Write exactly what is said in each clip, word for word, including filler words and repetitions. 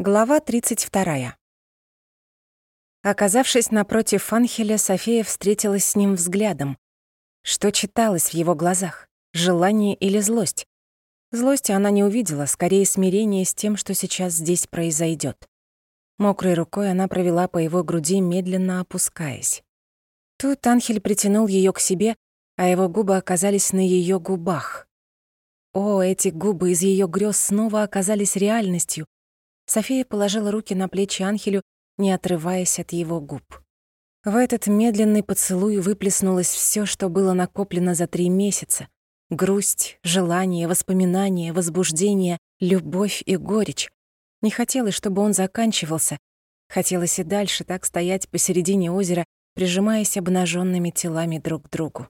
Глава тридцать вторая. Оказавшись напротив Анхеля, София встретилась с ним взглядом. Что читалось в его глазах? Желание или злость? Злости она не увидела, скорее смирение с тем, что сейчас здесь произойдет. Мокрой рукой она провела по его груди, медленно опускаясь. Тут Анхель притянул ее к себе, а его губы оказались на ее губах. О, эти губы из ее грез снова оказались реальностью. София положила руки на плечи Анхелю, не отрываясь от его губ. В этот медленный поцелуй выплеснулось все, что было накоплено за три месяца. Грусть, желание, воспоминания, возбуждение, любовь и горечь. Не хотелось, чтобы он заканчивался. Хотелось и дальше так стоять посередине озера, прижимаясь обнаженными телами друг к другу.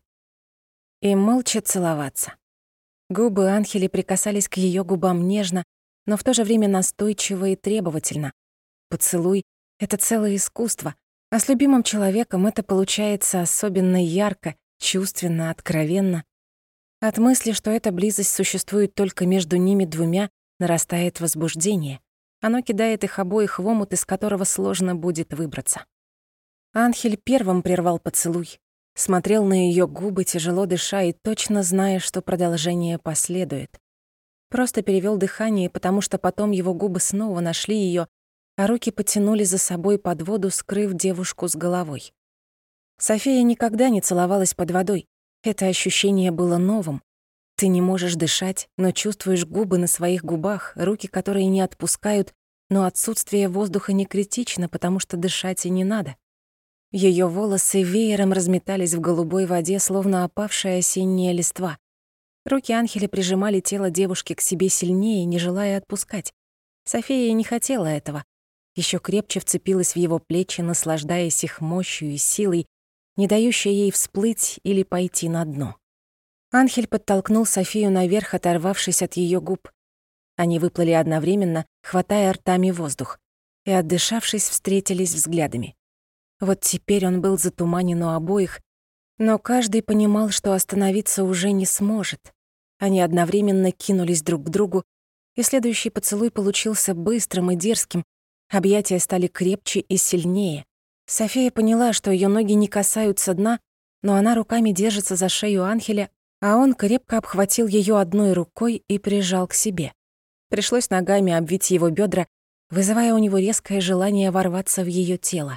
И молча целоваться. Губы Анхеля прикасались к ее губам нежно, но в то же время настойчиво и требовательно. Поцелуй — это целое искусство, а с любимым человеком это получается особенно ярко, чувственно, откровенно. От мысли, что эта близость существует только между ними двумя, нарастает возбуждение. Оно кидает их обоих в омут, из которого сложно будет выбраться. Анхель первым прервал поцелуй, смотрел на ее губы, тяжело дыша и точно зная, что продолжение последует. Просто перевел дыхание, потому что потом его губы снова нашли ее, а руки потянули за собой под воду, скрыв девушку с головой. София никогда не целовалась под водой. Это ощущение было новым. Ты не можешь дышать, но чувствуешь губы на своих губах, руки, которые не отпускают, но отсутствие воздуха не критично, потому что дышать и не надо. Ее волосы веером разметались в голубой воде, словно опавшая осенняя листва. Руки Анхеля прижимали тело девушки к себе сильнее, не желая отпускать. София не хотела этого. Еще крепче вцепилась в его плечи, наслаждаясь их мощью и силой, не дающей ей всплыть или пойти на дно. Анхель подтолкнул Софию наверх, оторвавшись от ее губ. Они выплыли одновременно, хватая ртами воздух, и, отдышавшись, встретились взглядами. Вот теперь он был затуманен у обоих, но каждый понимал, что остановиться уже не сможет. Они одновременно кинулись друг к другу, и следующий поцелуй получился быстрым и дерзким. Объятия стали крепче и сильнее. София поняла, что ее ноги не касаются дна, но она руками держится за шею Анхеля, а он крепко обхватил ее одной рукой и прижал к себе. Пришлось ногами обвить его бедра, вызывая у него резкое желание ворваться в ее тело.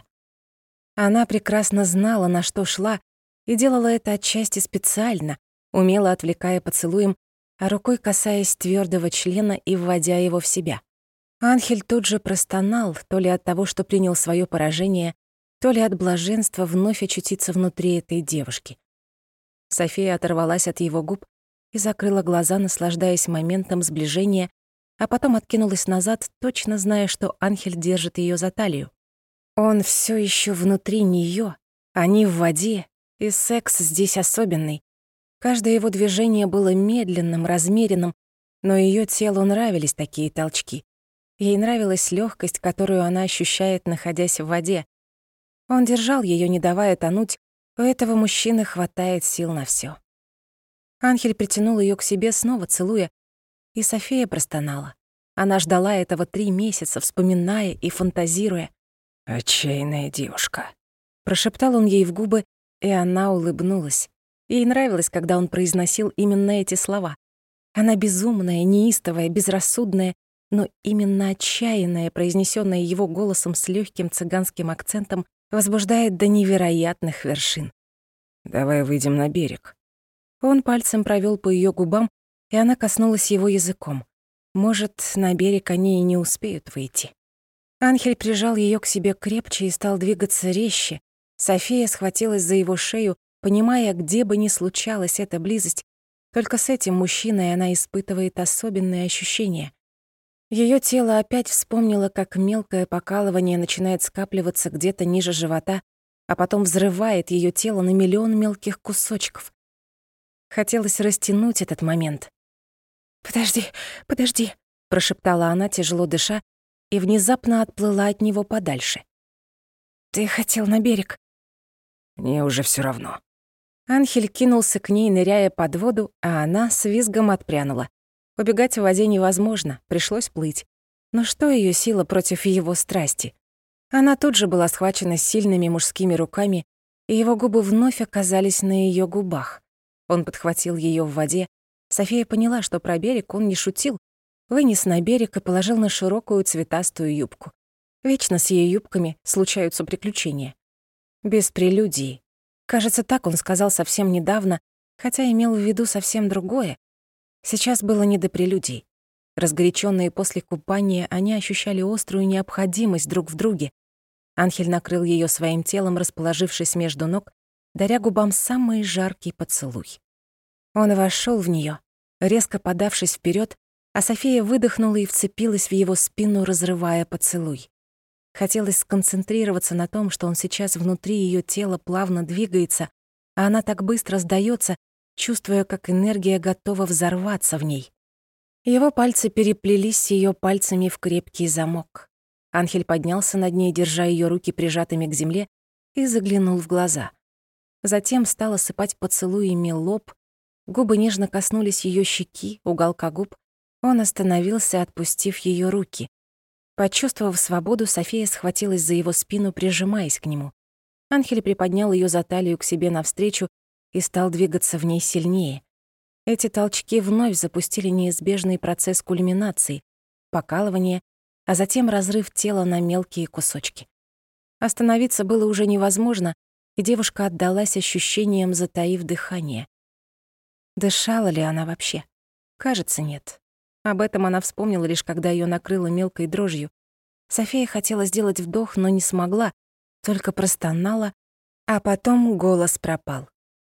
Она прекрасно знала, на что шла, и делала это отчасти специально, умело отвлекая поцелуем, а рукой касаясь твердого члена и вводя его в себя. Анхель тут же простонал, то ли от того, что принял свое поражение, то ли от блаженства вновь очутиться внутри этой девушки. София оторвалась от его губ и закрыла глаза, наслаждаясь моментом сближения, а потом откинулась назад, точно зная, что Анхель держит ее за талию. Он все еще внутри нее, они в воде, и секс здесь особенный. Каждое его движение было медленным, размеренным, но ее телу нравились такие толчки. Ей нравилась легкость, которую она ощущает, находясь в воде. Он держал ее, не давая тонуть, у этого мужчины хватает сил на все. Анхель притянул ее к себе, снова целуя, и София простонала. Она ждала этого три месяца, вспоминая и фантазируя. «Отчаянная девушка», — прошептал он ей в губы, и она улыбнулась. Ей нравилось, когда он произносил именно эти слова. Она безумная, неистовая, безрассудная, но именно отчаянная, произнесённая его голосом с легким цыганским акцентом, возбуждает до невероятных вершин. «Давай выйдем на берег». Он пальцем провёл по её губам, и она коснулась его языком. Может, на берег они и не успеют выйти. Анхель прижал её к себе крепче и стал двигаться резче. София схватилась за его шею, понимая, где бы ни случалась эта близость, только с этим мужчиной она испытывает особенные ощущения. Её тело опять вспомнило, как мелкое покалывание начинает скапливаться где-то ниже живота, а потом взрывает её тело на миллион мелких кусочков. Хотелось растянуть этот момент. «Подожди, подожди», — прошептала она, тяжело дыша, и внезапно отплыла от него подальше. «Ты хотел на берег». «Мне уже всё равно». Анхель кинулся к ней, ныряя под воду, а она с визгом отпрянула. Убегать в воде невозможно, пришлось плыть. Но что её сила против его страсти? Она тут же была схвачена сильными мужскими руками, и его губы вновь оказались на её губах. Он подхватил её в воде. София поняла, что про берег он не шутил, вынес на берег и положил на широкую цветастую юбку. Вечно с её юбками случаются приключения. Без прелюдии. Кажется, так он сказал совсем недавно, хотя имел в виду совсем другое. Сейчас было не до прелюдий. Разгорячённые после купания, они ощущали острую необходимость друг в друге. Анхель накрыл её своим телом, расположившись между ног, даря губам самый жаркий поцелуй. Он вошёл в неё, резко подавшись вперёд, а София выдохнула и вцепилась в его спину, разрывая поцелуй. Хотелось сконцентрироваться на том, что он сейчас внутри её тела плавно двигается, а она так быстро сдаётся, чувствуя, как энергия готова взорваться в ней. Его пальцы переплелись с её пальцами в крепкий замок. Анхель поднялся над ней, держа её руки прижатыми к земле, и заглянул в глаза. Затем стал осыпать поцелуями лоб, губы нежно коснулись её щеки, уголка губ. Он остановился, отпустив её руки. Почувствовав свободу, София схватилась за его спину, прижимаясь к нему. Анхель приподнял её за талию к себе навстречу и стал двигаться в ней сильнее. Эти толчки вновь запустили неизбежный процесс кульминации, покалывания, а затем разрыв тела на мелкие кусочки. Остановиться было уже невозможно, и девушка отдалась ощущениям, затаив дыхание. Дышала ли она вообще? Кажется, нет. Об этом она вспомнила лишь когда её накрыло мелкой дрожью. София хотела сделать вдох, но не смогла, только простонала, а потом голос пропал.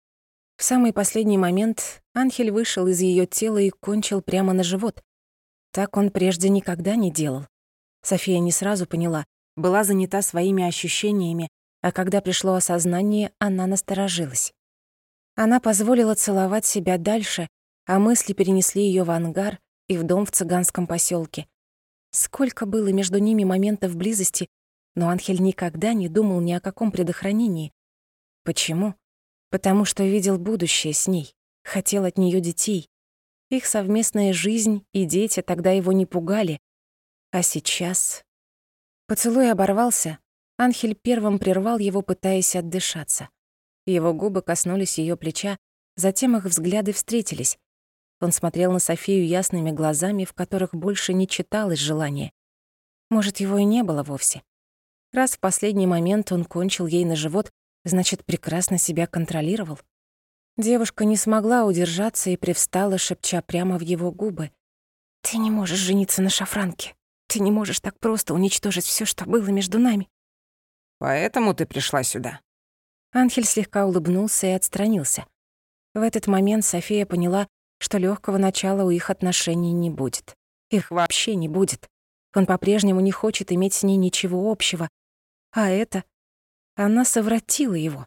В самый последний момент Анхель вышел из её тела и кончил прямо на живот. Так он прежде никогда не делал. София не сразу поняла, была занята своими ощущениями, а когда пришло осознание, она насторожилась. Она позволила целовать себя дальше, а мысли перенесли её в ангар и в дом в цыганском посёлке. Сколько было между ними моментов близости, но Анхель никогда не думал ни о каком предохранении. Почему? Потому что видел будущее с ней, хотел от неё детей. Их совместная жизнь и дети тогда его не пугали. А сейчас... Поцелуй оборвался. Анхель первым прервал его, пытаясь отдышаться. Его губы коснулись её плеча, затем их взгляды встретились. Он смотрел на Софию ясными глазами, в которых больше не читалось желания. Может, его и не было вовсе. Раз в последний момент он кончил ей на живот, значит, прекрасно себя контролировал. Девушка не смогла удержаться и привстала, шепча прямо в его губы. «Ты не можешь жениться на Шафранке. Ты не можешь так просто уничтожить всё, что было между нами». «Поэтому ты пришла сюда?» Анхель слегка улыбнулся и отстранился. В этот момент София поняла, что лёгкого начала у их отношений не будет. Их вообще не будет. Он по-прежнему не хочет иметь с ней ничего общего. А это... Она совратила его.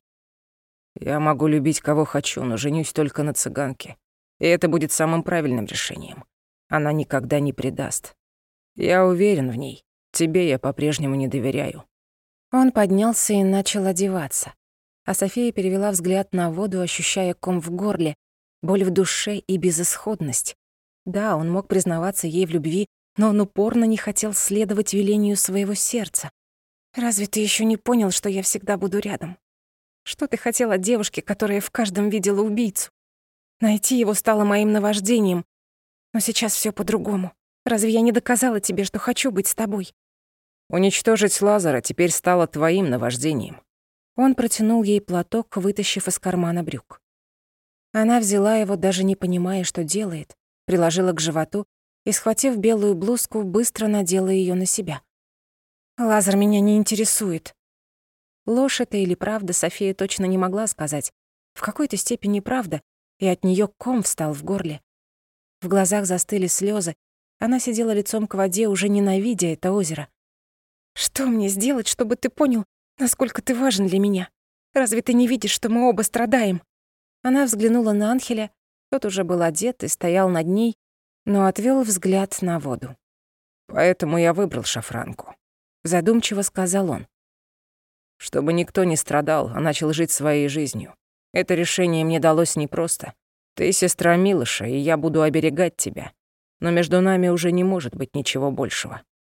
«Я могу любить кого хочу, но женюсь только на цыганке. И это будет самым правильным решением. Она никогда не предаст. Я уверен в ней. Тебе я по-прежнему не доверяю». Он поднялся и начал одеваться. А София перевела взгляд на воду, ощущая ком в горле, боль в душе и безысходность. Да, он мог признаваться ей в любви, но он упорно не хотел следовать велению своего сердца. «Разве ты ещё не понял, что я всегда буду рядом? Что ты хотел от девушки, которая в каждом видела убийцу? Найти его стало моим наваждением. Но сейчас всё по-другому. Разве я не доказала тебе, что хочу быть с тобой?» «Уничтожить Лазара теперь стало твоим наваждением». Он протянул ей платок, вытащив из кармана брюк. Она взяла его, даже не понимая, что делает, приложила к животу и, схватив белую блузку, быстро надела её на себя. «Лазар меня не интересует». Ложь это или правда, София точно не могла сказать. В какой-то степени правда, и от неё ком встал в горле. В глазах застыли слёзы. Она сидела лицом к воде, уже ненавидя это озеро. «Что мне сделать, чтобы ты понял, насколько ты важен для меня? Разве ты не видишь, что мы оба страдаем?» Она взглянула на Анхеля. Тот уже был одет и стоял над ней, но отвёл взгляд на воду. «Поэтому я выбрал Шафранку», — задумчиво сказал он. «Чтобы никто не страдал, а начал жить своей жизнью. Это решение мне далось непросто. Ты сестра Милоша, и я буду оберегать тебя. Но между нами уже не может быть ничего большего.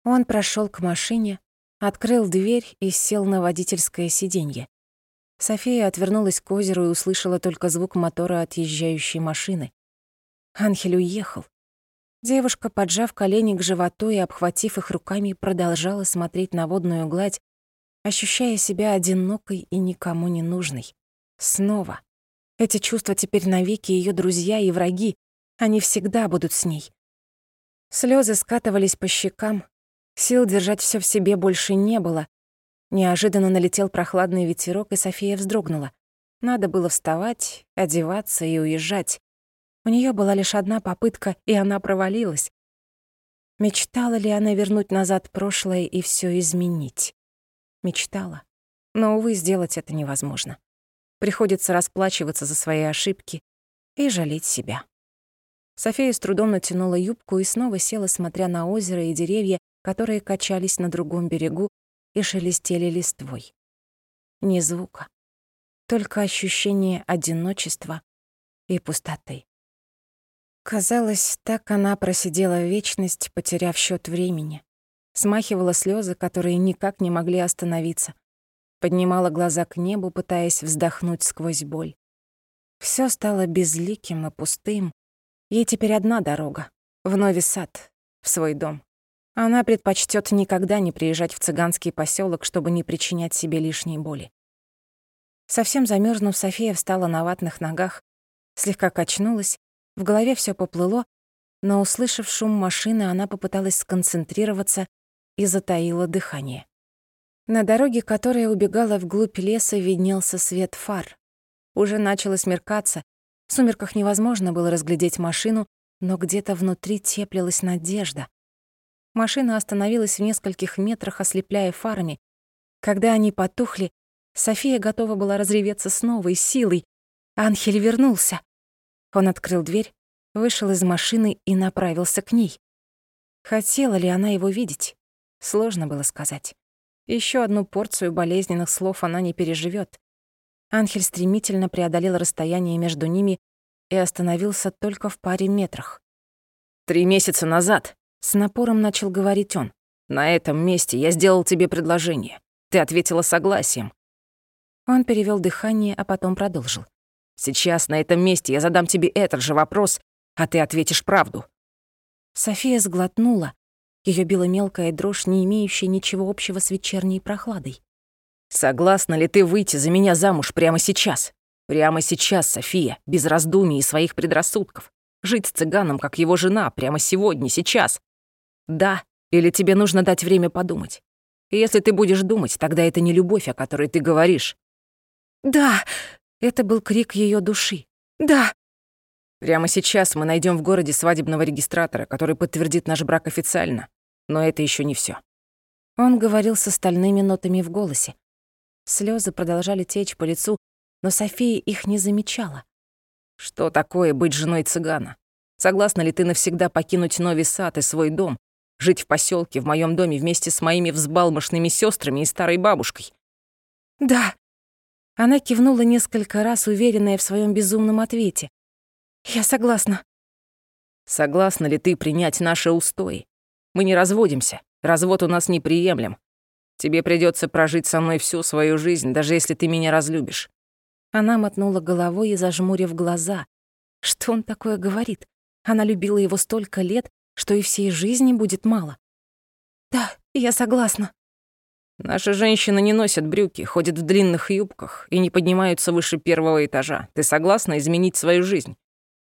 Он прошел к машине, открыл дверь и сел на водительское сиденье. София отвернулась к озеру и услышала только звук мотора отъезжающей машины. Анхель уехал. Девушка, поджав колени к животу и обхватив их руками, продолжала смотреть на водную гладь, ощущая себя одинокой и никому не нужной. Снова. Эти чувства теперь навеки её друзья и враги. Они всегда будут с ней. Слёзы скатывались по щекам. Сил держать всё в себе больше не было. Неожиданно налетел прохладный ветерок, и София вздрогнула. Надо было вставать, одеваться и уезжать. У неё была лишь одна попытка, и она провалилась. Мечтала ли она вернуть назад прошлое и всё изменить? Мечтала. Но, увы, сделать это невозможно. Приходится расплачиваться за свои ошибки и жалеть себя. София с трудом натянула юбку и снова села, смотря на озеро и деревья, которые качались на другом берегу и шелестели листвой. Ни звука, только ощущение одиночества и пустоты. Казалось, так она просидела вечность, потеряв счёт времени. Смахивала слёзы, которые никак не могли остановиться. Поднимала глаза к небу, пытаясь вздохнуть сквозь боль. Всё стало безликим и пустым. Ей теперь одна дорога — в Нови Сад, в свой дом. Она предпочтёт никогда не приезжать в цыганский посёлок, чтобы не причинять себе лишней боли. Совсем замёрзнув, София встала на ватных ногах, слегка качнулась, в голове всё поплыло, но, услышав шум машины, она попыталась сконцентрироваться и затаила дыхание. На дороге, которая убегала вглубь леса, виднелся свет фар. Уже начало смеркаться, в сумерках невозможно было разглядеть машину, но где-то внутри теплилась надежда. Машина остановилась в нескольких метрах, ослепляя фарами. Когда они потухли, София готова была разреветься с новой силой. Анхель вернулся. Он открыл дверь, вышел из машины и направился к ней. Хотела ли она его видеть? Сложно было сказать. Ещё одну порцию болезненных слов она не переживёт. Анхель стремительно преодолел расстояние между ними и остановился только в паре метрах. «Три месяца назад», — с напором начал говорить он, «на этом месте я сделал тебе предложение. Ты ответила согласием». Он перевёл дыхание, а потом продолжил. «Сейчас на этом месте я задам тебе этот же вопрос, а ты ответишь правду». София сглотнула. Её била мелкая дрожь, не имеющая ничего общего с вечерней прохладой. «Согласна ли ты выйти за меня замуж прямо сейчас? Прямо сейчас, София, без раздумий и своих предрассудков. Жить с цыганом, как его жена, прямо сегодня, сейчас. Да, или тебе нужно дать время подумать? И если ты будешь думать, тогда это не любовь, о которой ты говоришь». «Да!» — это был крик её души. «Да!» «Прямо сейчас мы найдём в городе свадебного регистратора, который подтвердит наш брак официально. Но это ещё не всё». Он говорил с остальными нотами в голосе. Слёзы продолжали течь по лицу, но София их не замечала. «Что такое быть женой цыгана? Согласна ли ты навсегда покинуть Нови Сад и свой дом, жить в посёлке, в моём доме вместе с моими взбалмошными сёстрами и старой бабушкой?» «Да». Она кивнула несколько раз, уверенная в своём безумном ответе. «Я согласна». «Согласна ли ты принять наши устои? Мы не разводимся, развод у нас неприемлем. Тебе придётся прожить со мной всю свою жизнь, даже если ты меня разлюбишь». Она мотнула головой и зажмурив глаза. Что он такое говорит? Она любила его столько лет, что и всей жизни будет мало. «Да, я согласна». «Наши женщины не носят брюки, ходят в длинных юбках и не поднимаются выше первого этажа. Ты согласна изменить свою жизнь?»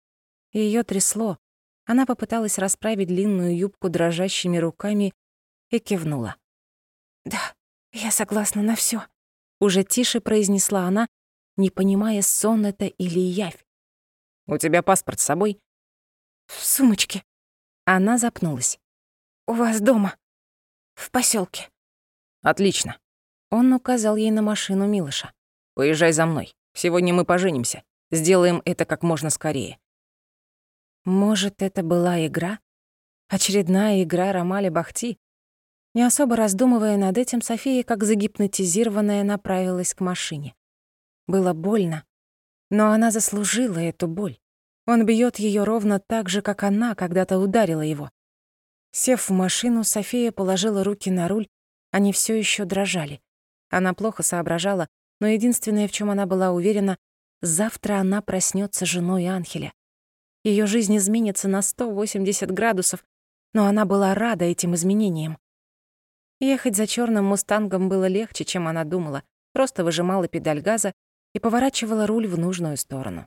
Её трясло. Она попыталась расправить длинную юбку дрожащими руками и кивнула. «Да, я согласна на всё», — уже тише произнесла она, не понимая, сон это или явь. «У тебя паспорт с собой?» «В сумочке». Она запнулась. «У вас дома, в посёлке». «Отлично». Он указал ей на машину Милоша. «Поезжай за мной. Сегодня мы поженимся. Сделаем это как можно скорее». Может, это была игра? Очередная игра Ромали Бахти? Не особо раздумывая над этим, София, как загипнотизированная, направилась к машине. Было больно, но она заслужила эту боль. Он бьёт её ровно так же, как она когда-то ударила его. Сев в машину, София положила руки на руль, они все еще дрожали. Она плохо соображала, но единственное, в чем она была уверена, завтра она проснется женой Анхеля. Ее жизнь изменится на сто восемьдесят градусов, но она была рада этим изменениям. Ехать за черным мустангом было легче, чем она думала, просто выжимала педаль газа и поворачивала руль в нужную сторону.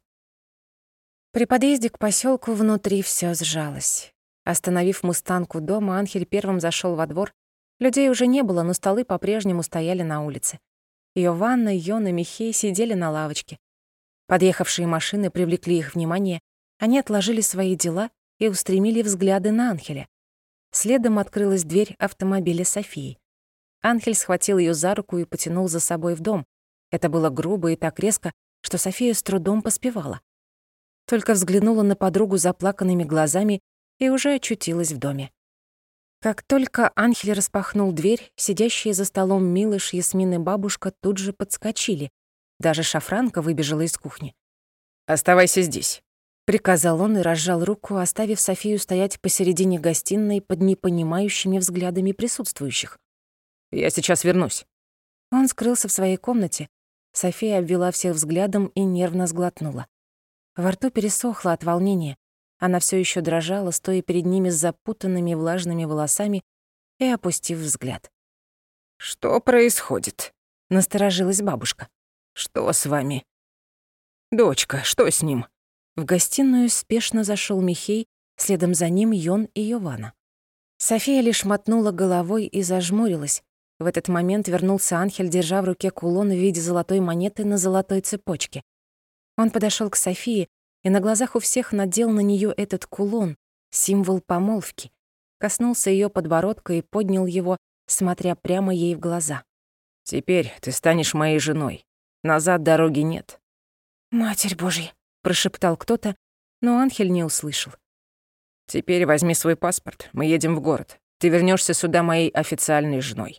При подъезде к поселку внутри все сжалось. Остановив мустанг у дома, Анхель первым зашел во двор. Людей уже не было, но столы по-прежнему стояли на улице. Йованна, Йон и Михей сидели на лавочке. Подъехавшие машины привлекли их внимание. Они отложили свои дела и устремили взгляды на Анхеля. Следом открылась дверь автомобиля Софии. Анхель схватил ее за руку и потянул за собой в дом. Это было грубо и так резко, что София с трудом поспевала. Только взглянула на подругу заплаканными глазами и уже очутилась в доме. Как только Анхель распахнул дверь, сидящие за столом Милыш, Ясмин и бабушка тут же подскочили. Даже Шафранка выбежала из кухни. «Оставайся здесь», — приказал он и разжал руку, оставив Софию стоять посередине гостиной под непонимающими взглядами присутствующих. «Я сейчас вернусь». Он скрылся в своей комнате. София обвела всех взглядом и нервно сглотнула. Во рту пересохло от волнения. Она все еще дрожала, стоя перед ними с запутанными влажными волосами и опустив взгляд. «Что происходит?» — насторожилась бабушка. «Что с вами?» «Дочка, что с ним?» В гостиную спешно зашел Михей, следом за ним Йон и Йована. София лишь мотнула головой и зажмурилась. В этот момент вернулся Анхель, держа в руке кулон в виде золотой монеты на золотой цепочке. Он подошел к Софии и на глазах у всех надел на нее этот кулон, символ помолвки, коснулся ее подбородка и поднял его, смотря прямо ей в глаза. «Теперь ты станешь моей женой. Назад дороги нет». «Матерь Божья», — прошептал кто-то, но Анхель не услышал. «Теперь возьми свой паспорт, мы едем в город. Ты вернешься сюда моей официальной женой».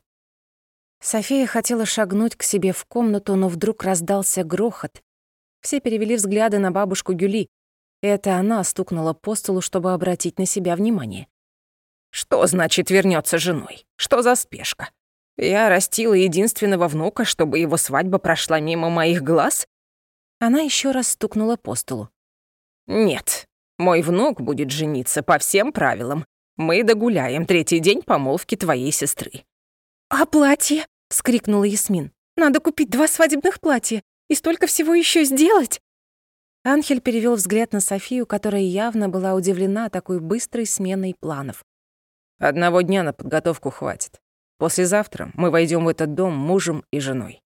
София хотела шагнуть к себе в комнату, но вдруг раздался грохот. Все перевели взгляды на бабушку Гюли. Это она стукнула по столу, чтобы обратить на себя внимание. «Что значит вернется женой? Что за спешка? Я растила единственного внука, чтобы его свадьба прошла мимо моих глаз?» Она еще раз стукнула по столу. «Нет, мой внук будет жениться по всем правилам. Мы догуляем третий день помолвки твоей сестры». «А платье?» — вскрикнула Ясмин. «Надо купить два свадебных платья и столько всего еще сделать!» Анхель перевел взгляд на Софию, которая явно была удивлена такой быстрой сменой планов. «Одного дня на подготовку хватит. Послезавтра мы войдем в этот дом мужем и женой».